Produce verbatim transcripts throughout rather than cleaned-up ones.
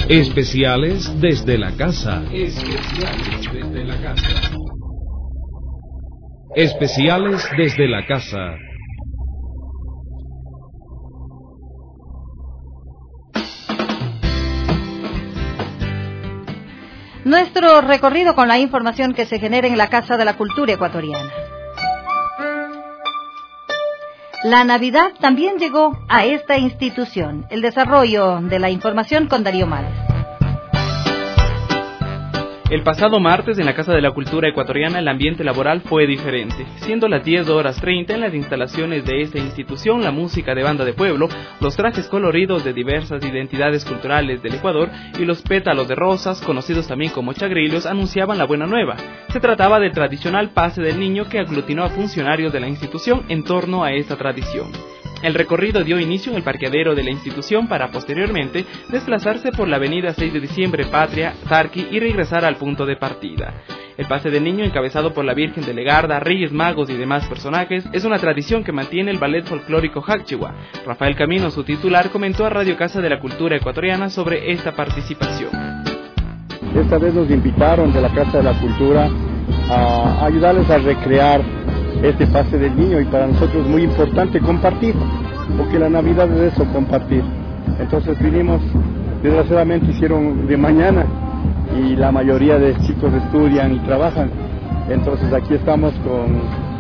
Especiales desde la casa. Especiales desde la casa. Especiales desde la casa. Nuestro recorrido con la información que se genera en la Casa de la Cultura Ecuatoriana. La Navidad también llegó a esta institución. El desarrollo de la información con Darío Males. El pasado martes en la Casa de la Cultura Ecuatoriana el ambiente laboral fue diferente. Siendo las diez horas treinta en las instalaciones de esta institución, la música de banda de pueblo, los trajes coloridos de diversas identidades culturales del Ecuador y los pétalos de rosas, conocidos también como chagrillos, anunciaban la buena nueva. Se trataba del tradicional pase del niño que aglutinó a funcionarios de la institución en torno a esta tradición. El recorrido dio inicio en el parqueadero de la institución para posteriormente desplazarse por la avenida seis de diciembre, Patria, Tarqui y regresar al punto de partida. El pase del niño, encabezado por la Virgen de Legarda, Reyes Magos y demás personajes, es una tradición que mantiene el ballet folclórico Jacchiwa. Rafael Camino, su titular, comentó a Radio Casa de la Cultura Ecuatoriana sobre esta participación. Esta vez nos invitaron de la Casa de la Cultura a ayudarles a recrear este pase del niño, y para nosotros es muy importante compartir, porque la Navidad es eso, compartir. Entonces vinimos, desgraciadamente hicieron de mañana y la mayoría de chicos estudian y trabajan. Entonces aquí estamos con,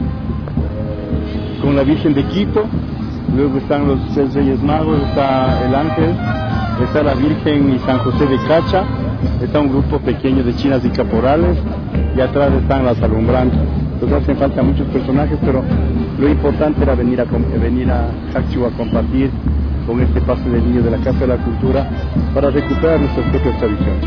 con la Virgen de Quito, luego están los seis Reyes Magos, está el Ángel, está la Virgen y San José de Cacha, está un grupo pequeño de chinas y caporales y atrás están las alumbrantes. Entonces hacen falta muchos personajes, pero lo importante era venir a, venir a Jacchiwa a compartir con este pase del niño de la Casa de la Cultura para recuperar nuestras propias tradiciones.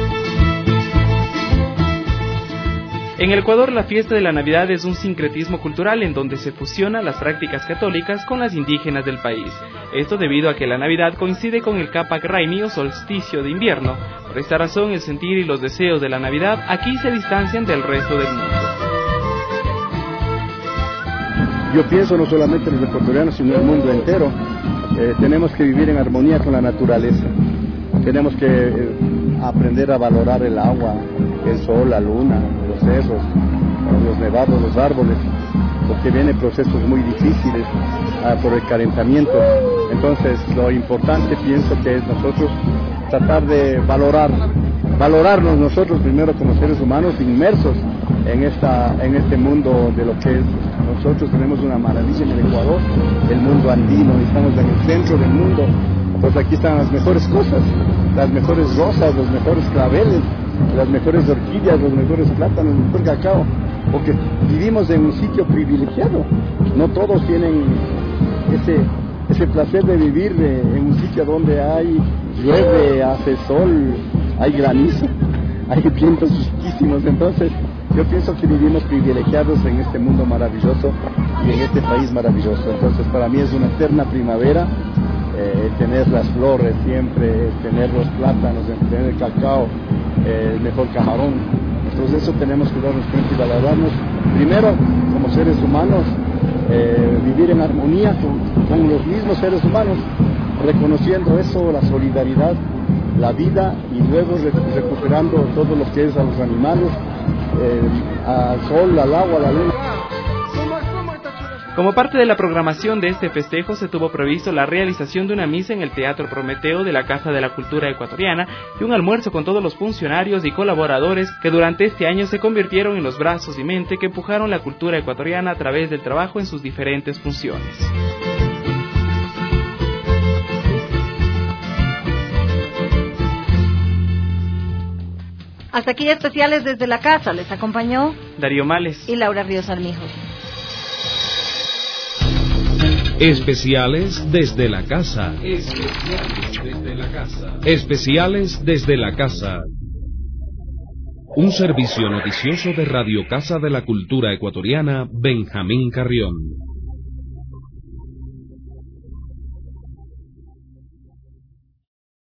En el Ecuador, la fiesta de la Navidad es un sincretismo cultural en donde se fusiona las prácticas católicas con las indígenas del país. Esto debido a que la Navidad coincide con el Capac Raimi o solsticio de invierno. Por esta razón, el sentir y los deseos de la Navidad aquí se distancian del resto del mundo. Yo pienso no solamente en los ecuatorianos, sino en el mundo entero. Eh, tenemos que vivir en armonía con la naturaleza. Tenemos que eh, aprender a valorar el agua, el sol, la luna, los cerros, los nevados, los árboles, porque vienen procesos muy difíciles ah, por el calentamiento. Entonces, lo importante pienso que es nosotros tratar de valorar, valorarnos nosotros primero como seres humanos inmersos en esta, en este mundo de lo que es. Nosotros tenemos una maravilla en el Ecuador, el mundo andino, y estamos en el centro del mundo. Pues aquí están las mejores cosas, las mejores rosas, los mejores claveles, las mejores orquídeas, los mejores plátanos, el mejor cacao, porque vivimos en un sitio privilegiado. No todos tienen ese, ese placer de vivir de, en un sitio donde hay llueve, hace sol, hay granizo, hay vientos chiquísimos. Entonces yo pienso que vivimos privilegiados en este mundo maravilloso y en este país maravilloso. Entonces para mí es una eterna primavera, eh, tener las flores siempre, tener los plátanos, tener el cacao, eh, el mejor camarón. Entonces eso tenemos que darnos cuenta y valorarnos primero como seres humanos, eh, vivir en armonía con, con los mismos seres humanos, reconociendo eso, la solidaridad, la vida, y luego recuperando todo lo que es a los animales, eh, al sol, al agua, a la luna. Como parte de la programación de este festejo se tuvo previsto la realización de una misa en el Teatro Prometeo de la Casa de la Cultura Ecuatoriana y un almuerzo con todos los funcionarios y colaboradores que durante este año se convirtieron en los brazos y mente que empujaron la cultura ecuatoriana a través del trabajo en sus diferentes funciones. Hasta aquí especiales desde la casa. Les acompañó Darío Males y Laura Ríos Armijo. Especiales desde la casa. Especiales desde la casa. Especiales desde la casa. Un servicio noticioso de Radio Casa de la Cultura Ecuatoriana, Benjamín Carrión.